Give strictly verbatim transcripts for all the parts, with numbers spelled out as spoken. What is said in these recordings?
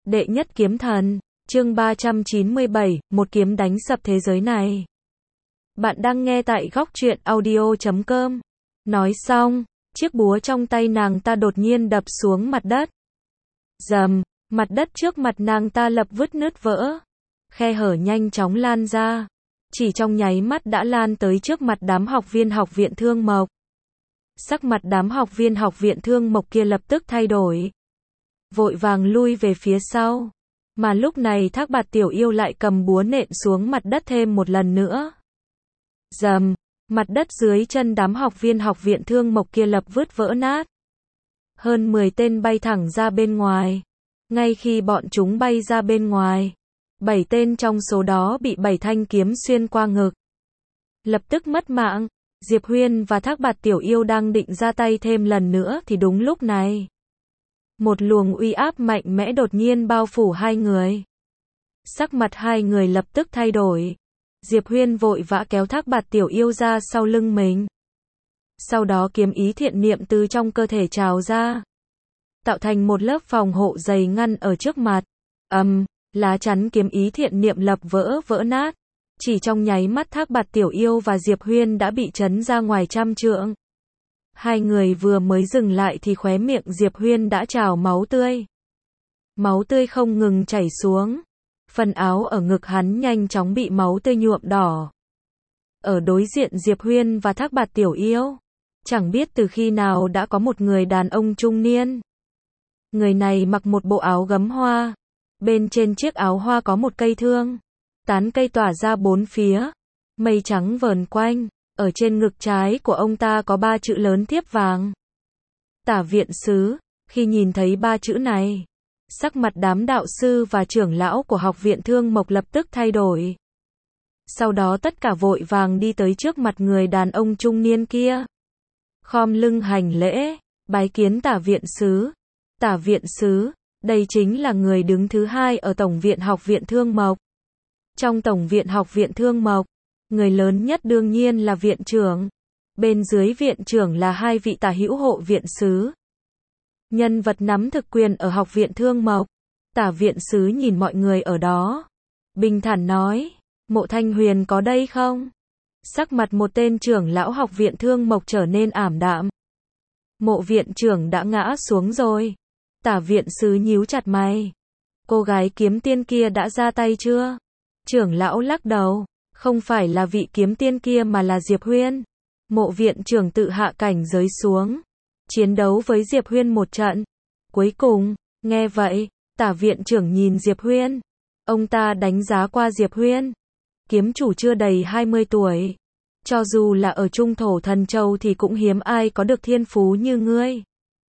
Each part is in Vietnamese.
Đệ nhất kiếm thần, chương ba trăm chín mươi bảy, một kiếm đánh sập thế giới này. Bạn đang nghe tại góc truyện audio chấm com. Nói xong, chiếc búa trong tay nàng ta đột nhiên đập xuống mặt đất. Rầm, mặt đất trước mặt nàng ta lập vứt nứt vỡ. Khe hở nhanh chóng lan ra. Chỉ trong nháy mắt đã lan tới trước mặt đám học viên học viện Thương Mộc. Sắc mặt đám học viên học viện Thương Mộc kia lập tức thay đổi. Vội vàng lui về phía sau. Mà lúc này Thác Bạt Tiểu Yêu lại cầm búa nện xuống mặt đất thêm một lần nữa. Rầm, mặt đất dưới chân đám học viên học viện Thương Mộc kia lập vứt vỡ nát. Hơn mười tên bay thẳng ra bên ngoài. Ngay khi bọn chúng bay ra bên ngoài, bảy tên trong số đó bị bảy thanh kiếm xuyên qua ngực. Lập tức mất mạng. Diệp Huyên và Thác Bạt Tiểu Yêu đang định ra tay thêm lần nữa thì đúng lúc này, một luồng uy áp mạnh mẽ đột nhiên bao phủ hai người. Sắc mặt hai người lập tức thay đổi. Diệp Huyên vội vã kéo Thác Bạt Tiểu Yêu ra sau lưng mình. Sau đó kiếm ý thiện niệm từ trong cơ thể trào ra, tạo thành một lớp phòng hộ dày ngăn ở trước mặt. Ầm, um, lá chắn kiếm ý thiện niệm lập vỡ vỡ nát. Chỉ trong nháy mắt Thác Bạt Tiểu Yêu và Diệp Huyên đã bị chấn ra ngoài trăm trượng. Hai người vừa mới dừng lại thì khóe miệng Diệp Huyên đã trào máu tươi. Máu tươi không ngừng chảy xuống. Phần áo ở ngực hắn nhanh chóng bị máu tươi nhuộm đỏ. Ở đối diện Diệp Huyên và Thác Bạt Tiểu Yêu, chẳng biết từ khi nào đã có một người đàn ông trung niên. Người này mặc một bộ áo gấm hoa. Bên trên chiếc áo hoa có một cây thương. Tán cây tỏa ra bốn phía. Mây trắng vờn quanh. Ở trên ngực trái của ông ta có ba chữ lớn thiếp vàng. Tả viện sứ. Khi nhìn thấy ba chữ này, sắc mặt đám đạo sư và trưởng lão của học viện Thương Mộc lập tức thay đổi. Sau đó tất cả vội vàng đi tới trước mặt người đàn ông trung niên kia. Khom lưng hành lễ, bái kiến tả viện sứ. Tả viện sứ, đây chính là người đứng thứ hai ở Tổng viện học viện Thương Mộc. Trong Tổng viện học viện Thương Mộc, người lớn nhất đương nhiên là viện trưởng. Bên dưới viện trưởng là hai vị tả hữu hộ viện sứ. Nhân vật nắm thực quyền ở học viện Thương Mộc. Tả viện sứ nhìn mọi người ở đó, bình thản nói, Mộ Thanh Huyền có đây không? Sắc mặt một tên trưởng lão học viện Thương Mộc trở nên ảm đạm. Mộ viện trưởng đã ngã xuống rồi. Tả viện sứ nhíu chặt mày. Cô gái kiếm tiên kia đã ra tay chưa? Trưởng lão lắc đầu, không phải là vị kiếm tiên kia mà là Diệp Huyên. Mộ viện trưởng tự hạ cảnh giới xuống, chiến đấu với Diệp Huyên một trận. Cuối cùng, nghe vậy, tả viện trưởng nhìn Diệp Huyên. Ông ta đánh giá qua Diệp Huyên. Kiếm chủ chưa đầy hai mươi tuổi. Cho dù là ở Trung Thổ Thần Châu thì cũng hiếm ai có được thiên phú như ngươi.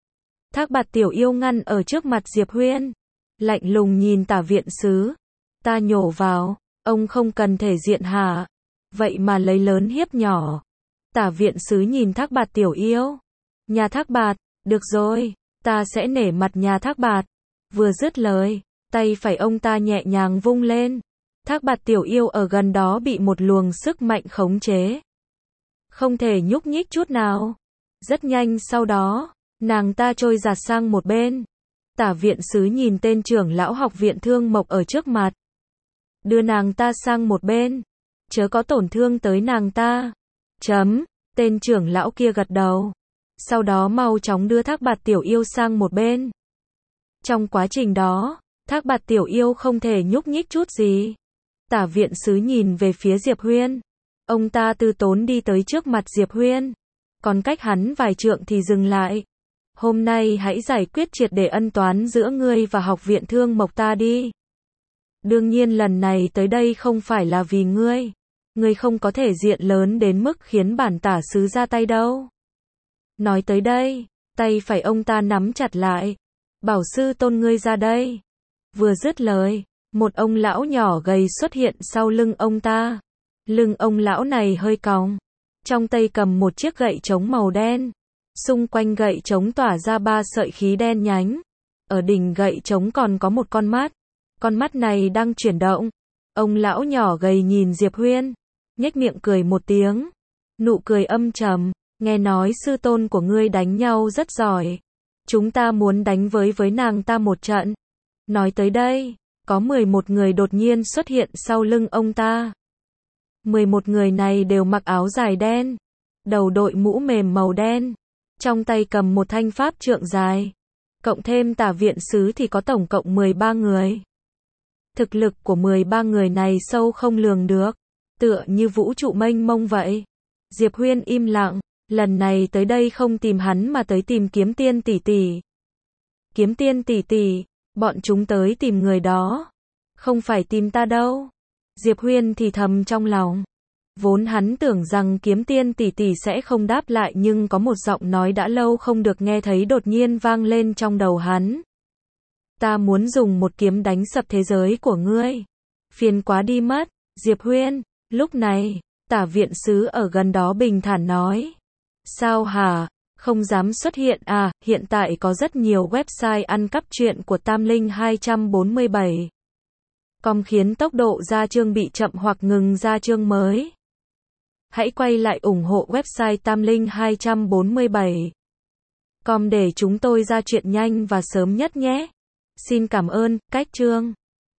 Thác Bạt Tiểu Yêu ngăn ở trước mặt Diệp Huyên. Lạnh lùng nhìn tả viện sứ. Ta nhổ vào, ông không cần thể diện hả? Vậy mà lấy lớn hiếp nhỏ. Tả viện sứ nhìn Thác Bạt Tiểu Yêu. Nhà Thác Bạt, được rồi, ta sẽ nể mặt nhà Thác Bạt. Vừa dứt lời, tay phải ông ta nhẹ nhàng vung lên. Thác Bạt Tiểu Yêu ở gần đó bị một luồng sức mạnh khống chế. Không thể nhúc nhích chút nào. Rất nhanh sau đó, nàng ta trôi giạt sang một bên. Tả viện sứ nhìn tên trưởng lão học viện Thương Mộc ở trước mặt. Đưa nàng ta sang một bên. Chớ có tổn thương tới nàng ta. Chấm, tên trưởng lão kia gật đầu. Sau đó mau chóng đưa Thác Bạt Tiểu Yêu sang một bên. Trong quá trình đó, Thác Bạt Tiểu Yêu không thể nhúc nhích chút gì. Tả viện sứ nhìn về phía Diệp Huyên. Ông ta từ tốn đi tới trước mặt Diệp Huyên. Còn cách hắn vài trượng thì dừng lại. Hôm nay hãy giải quyết triệt để ân toán giữa ngươi và học viện Thương Mộc ta đi. Đương nhiên lần này tới đây không phải là vì ngươi. Ngươi không có thể diện lớn đến mức khiến bản tả sứ ra tay đâu. Nói tới đây, tay phải ông ta nắm chặt lại. Bảo sư tôn ngươi ra đây. Vừa dứt lời, một ông lão nhỏ gầy xuất hiện sau lưng ông ta. Lưng ông lão này hơi cong. Trong tay cầm một chiếc gậy trống màu đen. Xung quanh gậy trống tỏa ra ba sợi khí đen nhánh. Ở đỉnh gậy trống còn có một con mắt. Con mắt này đang chuyển động. Ông lão nhỏ gầy nhìn Diệp Huyên, nhếch miệng cười một tiếng. Nụ cười âm trầm, nghe nói sư tôn của ngươi đánh nhau rất giỏi. Chúng ta muốn đánh với với nàng ta một trận. Nói tới đây, có mười một người đột nhiên xuất hiện sau lưng ông ta. mười một người này đều mặc áo dài đen, đầu đội mũ mềm màu đen, trong tay cầm một thanh pháp trượng dài. Cộng thêm tả viện sứ thì có tổng cộng mười ba người. Thực lực của mười ba người này sâu không lường được, tựa như vũ trụ mênh mông vậy. Diệp Huyên im lặng, lần này tới đây không tìm hắn mà tới tìm Kiếm Tiên tỷ tỷ. Kiếm Tiên tỷ tỷ, bọn chúng tới tìm người đó, không phải tìm ta đâu. Diệp Huyên thì thầm trong lòng. Vốn hắn tưởng rằng Kiếm Tiên tỷ tỷ sẽ không đáp lại, nhưng có một giọng nói đã lâu không được nghe thấy đột nhiên vang lên trong đầu hắn. Ta muốn dùng một kiếm đánh sập thế giới của ngươi. Phiền quá đi mất, Diệp Huyên. Lúc này, tả viện sứ ở gần đó bình thản nói. Sao hả? Không dám xuất hiện à? Hiện tại có rất nhiều website ăn cắp truyện của Tam Linh hai bốn bảy. Com khiến tốc độ ra chương bị chậm hoặc ngừng ra chương mới. Hãy quay lại ủng hộ website Tam Linh hai bốn bảy. Com để chúng tôi ra chuyện nhanh và sớm nhất nhé. Xin cảm ơn. Cách chương